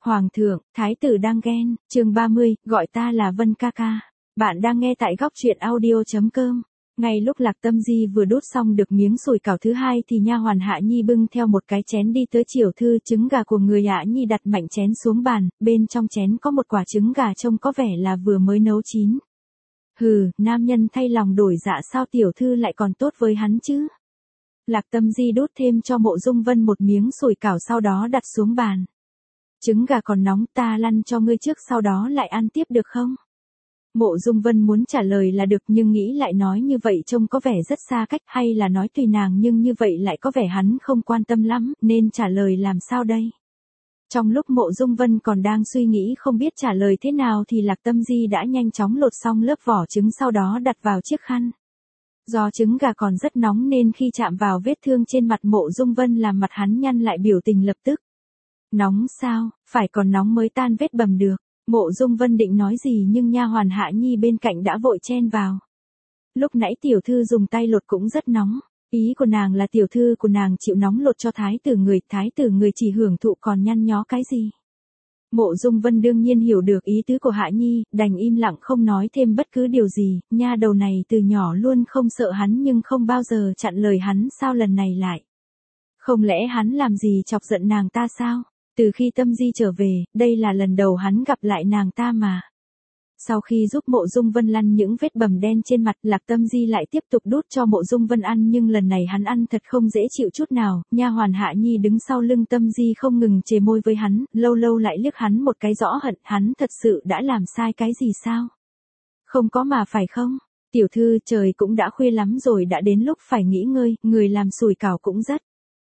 Hoàng thượng, thái tử đang ghen, chương 30, gọi ta là Vân ca ca. Bạn đang nghe tại góc truyện audio.com. Ngay lúc Lạc Tâm Di vừa đút xong được miếng sủi cảo thứ hai thì nha hoàn Hạ Nhi bưng theo một cái chén đi tới. Chiểu thư trứng gà của người Hạ Nhi đặt mạnh chén xuống bàn, bên trong chén có một quả trứng gà trông có vẻ là vừa mới nấu chín. Hừ, nam nhân thay lòng đổi dạ sao tiểu thư lại còn tốt với hắn chứ? Lạc Tâm Di đút thêm cho Mộ Dung Vân một miếng sủi cảo sau đó đặt xuống bàn. Trứng gà còn nóng, ta lăn cho ngươi trước sau đó lại ăn tiếp được không? Mộ Dung Vân muốn trả lời là được nhưng nghĩ lại nói như vậy trông có vẻ rất xa cách, hay là nói tùy nàng nhưng như vậy lại có vẻ hắn không quan tâm lắm, nên trả lời làm sao đây? Trong lúc Mộ Dung Vân còn đang suy nghĩ không biết trả lời thế nào thì Lạc Tâm Di đã nhanh chóng lột xong lớp vỏ trứng sau đó đặt vào chiếc khăn. Do trứng gà còn rất nóng nên khi chạm vào vết thương trên mặt Mộ Dung Vân làm mặt hắn nhăn lại biểu tình lập tức. Nóng sao, phải còn nóng mới tan vết bầm được. Mộ Dung Vân định nói gì nhưng nha hoàn Hạ Nhi bên cạnh đã vội chen vào. Lúc nãy tiểu thư dùng tay lột cũng rất nóng. Ý của nàng là tiểu thư của nàng chịu nóng lột cho thái tử người chỉ hưởng thụ còn nhăn nhó cái gì. Mộ Dung Vân đương nhiên hiểu được ý tứ của Hạ Nhi, đành im lặng không nói thêm bất cứ điều gì, nha đầu này từ nhỏ luôn không sợ hắn nhưng không bao giờ chặn lời hắn, sao lần này lại? Không lẽ hắn làm gì chọc giận nàng ta sao? Từ khi Tâm Di trở về, đây là lần đầu hắn gặp lại nàng ta mà. Sau khi giúp Mộ Dung Vân lăn những vết bầm đen trên mặt, Lạc Tâm Di lại tiếp tục đút cho Mộ Dung Vân ăn nhưng lần này hắn ăn thật không dễ chịu chút nào. Nha hoàn Hạ Nhi đứng sau lưng Tâm Di không ngừng chề môi với hắn, lâu lâu lại liếc hắn một cái rõ hận, hắn thật sự đã làm sai cái gì sao? Không có mà phải không? Tiểu thư, trời cũng đã khuya lắm rồi, đã đến lúc phải nghỉ ngơi, người làm sủi cảo cũng rất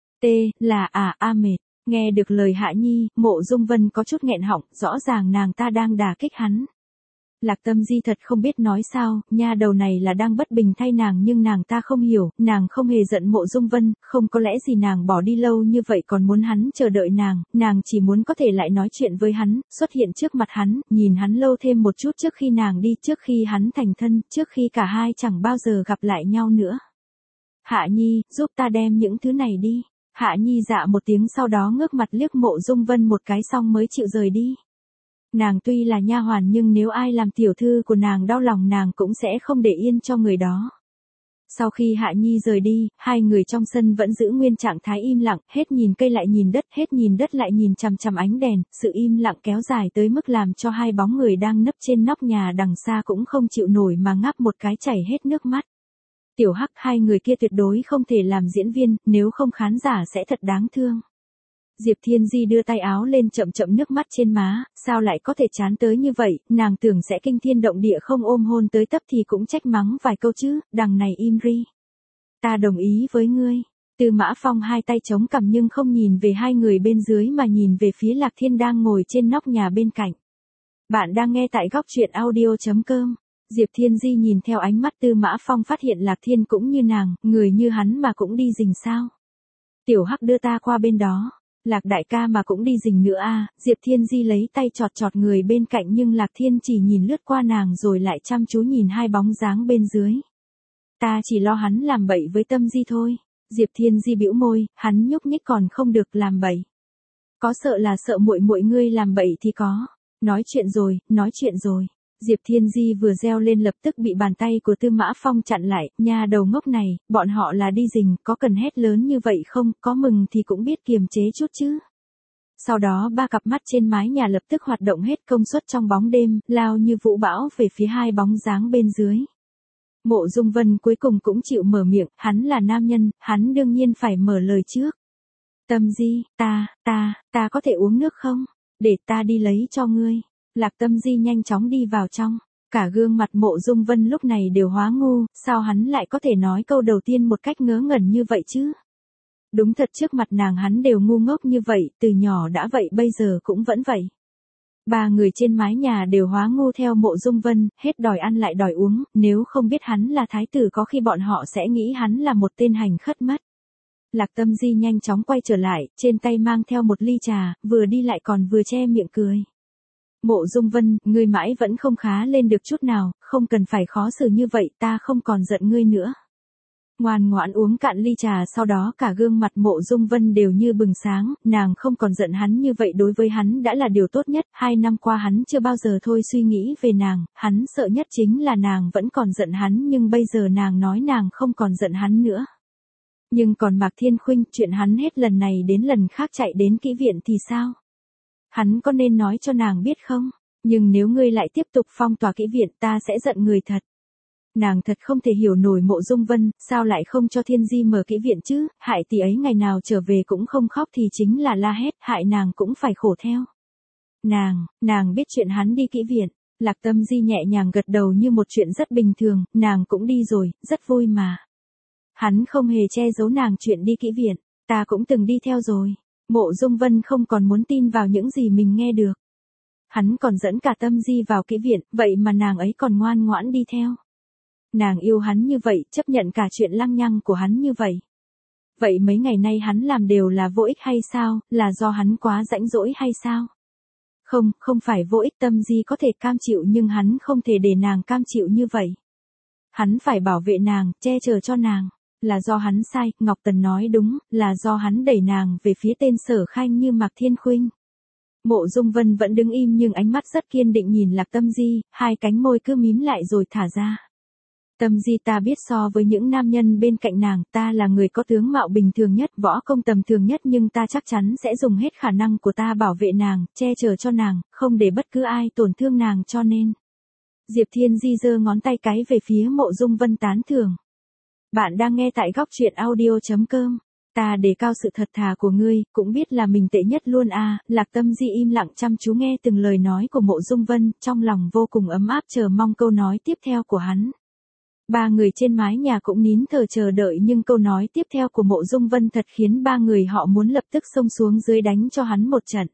mệt. Nghe được lời Hạ Nhi, Mộ Dung Vân có chút nghẹn họng, rõ ràng nàng ta đang đả kích hắn. Lạc Tâm Di thật không biết nói sao, nha đầu này là đang bất bình thay nàng nhưng nàng ta không hiểu, nàng không hề giận Mộ Dung Vân, không có lẽ gì nàng bỏ đi lâu như vậy còn muốn hắn chờ đợi nàng chỉ muốn có thể lại nói chuyện với hắn, xuất hiện trước mặt hắn, nhìn hắn lâu thêm một chút trước khi nàng đi, trước khi hắn thành thân, trước khi cả hai chẳng bao giờ gặp lại nhau nữa. Hạ Nhi, giúp ta đem những thứ này đi. Hạ Nhi dạ một tiếng sau đó ngước mặt liếc Mộ Dung Vân một cái xong mới chịu rời đi. Nàng tuy là nha hoàn nhưng nếu ai làm tiểu thư của nàng đau lòng nàng cũng sẽ không để yên cho người đó. Sau khi Hạ Nhi rời đi, hai người trong sân vẫn giữ nguyên trạng thái im lặng, hết nhìn cây lại nhìn đất, hết nhìn đất lại nhìn chằm chằm ánh đèn, sự im lặng kéo dài tới mức làm cho hai bóng người đang nấp trên nóc nhà đằng xa cũng không chịu nổi mà ngáp một cái chảy hết nước mắt. Tiểu Hắc, hai người kia tuyệt đối không thể làm diễn viên, nếu không khán giả sẽ thật đáng thương. Diệp Thiên Di đưa tay áo lên chậm chậm nước mắt trên má, sao lại có thể chán tới như vậy, nàng tưởng sẽ kinh thiên động địa không ôm hôn tới tấp thì cũng trách mắng vài câu chứ, đằng này im ri. Ta đồng ý với ngươi. Tư Mã Phong hai tay chống cằm nhưng không nhìn về hai người bên dưới mà nhìn về phía Lạc Thiên đang ngồi trên nóc nhà bên cạnh. Bạn đang nghe tại góc truyện audio.com. Diệp Thiên Di nhìn theo ánh mắt Tư Mã Phong phát hiện Lạc Thiên cũng như nàng, người như hắn mà cũng đi rình sao. Tiểu Hắc đưa ta qua bên đó. Lạc đại ca mà cũng đi rình nữa à, Diệp Thiên Di lấy tay chọt chọt người bên cạnh nhưng Lạc Thiên chỉ nhìn lướt qua nàng rồi lại chăm chú nhìn hai bóng dáng bên dưới. Ta chỉ lo hắn làm bậy với Tâm Di thôi. Diệp Thiên Di bĩu môi, hắn nhúc nhích còn không được làm bậy. Có sợ là sợ muội muội ngươi làm bậy thì có. Nói chuyện rồi. Diệp Thiên Di vừa reo lên lập tức bị bàn tay của Tư Mã Phong chặn lại, nha đầu ngốc này, bọn họ là đi rình, có cần hét lớn như vậy không, có mừng thì cũng biết kiềm chế chút chứ. Sau đó ba cặp mắt trên mái nhà lập tức hoạt động hết công suất trong bóng đêm, lao như vũ bão về phía hai bóng dáng bên dưới. Mộ Dung Vân cuối cùng cũng chịu mở miệng, hắn là nam nhân, hắn đương nhiên phải mở lời trước. Tâm Di, ta có thể uống nước không? Để ta đi lấy cho ngươi. Lạc Tâm Di nhanh chóng đi vào trong, cả gương mặt Mộ Dung Vân lúc này đều hóa ngu, sao hắn lại có thể nói câu đầu tiên một cách ngớ ngẩn như vậy chứ? Đúng thật trước mặt nàng hắn đều ngu ngốc như vậy, từ nhỏ đã vậy bây giờ cũng vẫn vậy. Ba người trên mái nhà đều hóa ngu theo Mộ Dung Vân, hết đòi ăn lại đòi uống, nếu không biết hắn là thái tử có khi bọn họ sẽ nghĩ hắn là một tên hành khất mất. Lạc Tâm Di nhanh chóng quay trở lại, trên tay mang theo một ly trà, vừa đi lại còn vừa che miệng cười. Mộ Dung Vân, ngươi mãi vẫn không khá lên được chút nào, không cần phải khó xử như vậy, ta không còn giận ngươi nữa. Ngoan ngoãn uống cạn ly trà, sau đó cả gương mặt Mộ Dung Vân đều như bừng sáng, nàng không còn giận hắn như vậy, đối với hắn đã là điều tốt nhất, 2 năm qua hắn chưa bao giờ thôi suy nghĩ về nàng, hắn sợ nhất chính là nàng vẫn còn giận hắn, nhưng bây giờ nàng nói nàng không còn giận hắn nữa. Nhưng còn Mạc Thiên Khuynh, chuyện hắn hết lần này đến lần khác chạy đến kỹ viện thì sao? Hắn có nên nói cho nàng biết không? Nhưng nếu ngươi lại tiếp tục phong tỏa kỹ viện, ta sẽ giận người thật. Nàng thật không thể hiểu nổi Mộ Dung Vân, sao lại không cho Thiên Di mở kỹ viện chứ, hại tỷ ấy ngày nào trở về cũng không khóc thì chính là la hét, hại nàng cũng phải khổ theo. Nàng biết chuyện hắn đi kỹ viện, Lạc Tâm Di nhẹ nhàng gật đầu như một chuyện rất bình thường, nàng cũng đi rồi, rất vui mà. Hắn không hề che giấu nàng chuyện đi kỹ viện, ta cũng từng đi theo rồi. Mộ Dung Vân không còn muốn tin vào những gì mình nghe được. Hắn còn dẫn cả Tâm Di vào kỹ viện, vậy mà nàng ấy còn ngoan ngoãn đi theo. Nàng yêu hắn như vậy, chấp nhận cả chuyện lăng nhăng của hắn như vậy. Vậy mấy ngày nay hắn làm đều là vô ích hay sao, là do hắn quá rãnh rỗi hay sao? Không phải vô ích, Tâm Di có thể cam chịu nhưng hắn không thể để nàng cam chịu như vậy. Hắn phải bảo vệ nàng, che chở cho nàng. Là do hắn sai, Ngọc Tần nói đúng, là do hắn đẩy nàng về phía tên Sở Khanh như Mạc Thiên Khuynh. Mộ Dung Vân vẫn đứng im nhưng ánh mắt rất kiên định nhìn Lạc Tâm Di, hai cánh môi cứ mím lại rồi thả ra. Tâm Di, ta biết so với những nam nhân bên cạnh nàng, ta là người có tướng mạo bình thường nhất, võ công tầm thường nhất, nhưng ta chắc chắn sẽ dùng hết khả năng của ta bảo vệ nàng, che chở cho nàng, không để bất cứ ai tổn thương nàng, cho nên. Diệp Thiên Di giơ ngón tay cái về phía Mộ Dung Vân tán thưởng. Bạn đang nghe tại góc truyện audio.com. Ta đề cao sự thật thà của ngươi, cũng biết là mình tệ nhất luôn à. Lạc Tâm Di im lặng chăm chú nghe từng lời nói của Mộ Dung Vân, trong lòng vô cùng ấm áp chờ mong câu nói tiếp theo của hắn. Ba người trên mái nhà cũng nín thở chờ đợi, nhưng câu nói tiếp theo của Mộ Dung Vân thật khiến ba người họ muốn lập tức xông xuống dưới đánh cho hắn một trận.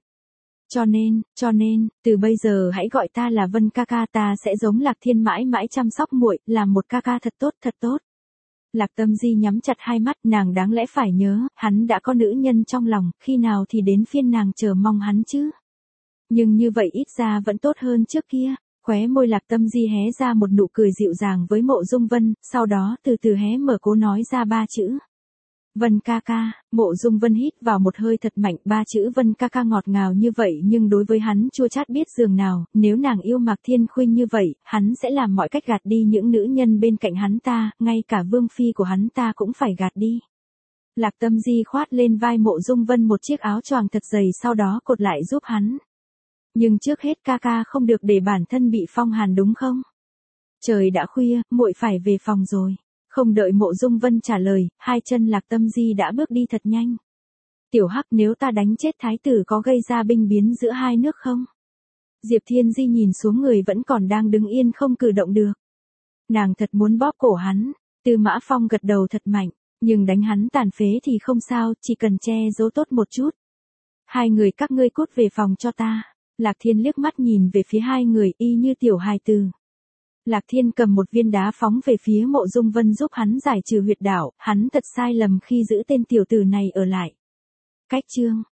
Cho nên, từ bây giờ hãy gọi ta là Vân ca ca, ta sẽ giống Lạc Thiên mãi mãi chăm sóc muội, làm một ca ca thật tốt. Lạc Tâm Di nhắm chặt hai mắt, nàng đáng lẽ phải nhớ, hắn đã có nữ nhân trong lòng, khi nào thì đến phiên nàng chờ mong hắn chứ. Nhưng như vậy ít ra vẫn tốt hơn trước kia. Khóe môi Lạc Tâm Di hé ra một nụ cười dịu dàng với Mộ Dung Vân, sau đó từ từ hé mở cố nói ra 3 chữ. Vân ca ca. Mộ Dung Vân hít vào một hơi thật mạnh, 3 chữ Vân ca ca ngọt ngào như vậy nhưng đối với hắn chua chát biết giường nào, nếu nàng yêu Mạc Thiên Khuynh như vậy, hắn sẽ làm mọi cách gạt đi những nữ nhân bên cạnh hắn ta, ngay cả vương phi của hắn ta cũng phải gạt đi. Lạc Tâm Di khoát lên vai Mộ Dung Vân một chiếc áo choàng thật dày, sau đó cột lại giúp hắn. Nhưng trước hết ca ca không được để bản thân bị phong hàn đúng không? Trời đã khuya, muội phải về phòng rồi. Không đợi Mộ Dung Vân trả lời, hai chân Lạc Tâm Di đã bước đi thật nhanh. Tiểu Hắc, nếu ta đánh chết thái tử có gây ra binh biến giữa hai nước không? Diệp Thiên Di nhìn xuống người vẫn còn đang đứng yên không cử động được. Nàng thật muốn bóp cổ hắn. Tư Mã Phong gật đầu thật mạnh, nhưng đánh hắn tàn phế thì không sao, chỉ cần che giấu tốt một chút. Hai người các ngươi cút về phòng cho ta. Lạc Thiên liếc mắt nhìn về phía hai người y như tiểu hài tử. Lạc Thiên cầm một viên đá phóng về phía Mộ Dung Vân giúp hắn giải trừ huyệt đạo, hắn thật sai lầm khi giữ tên tiểu tử này ở lại. Cách chương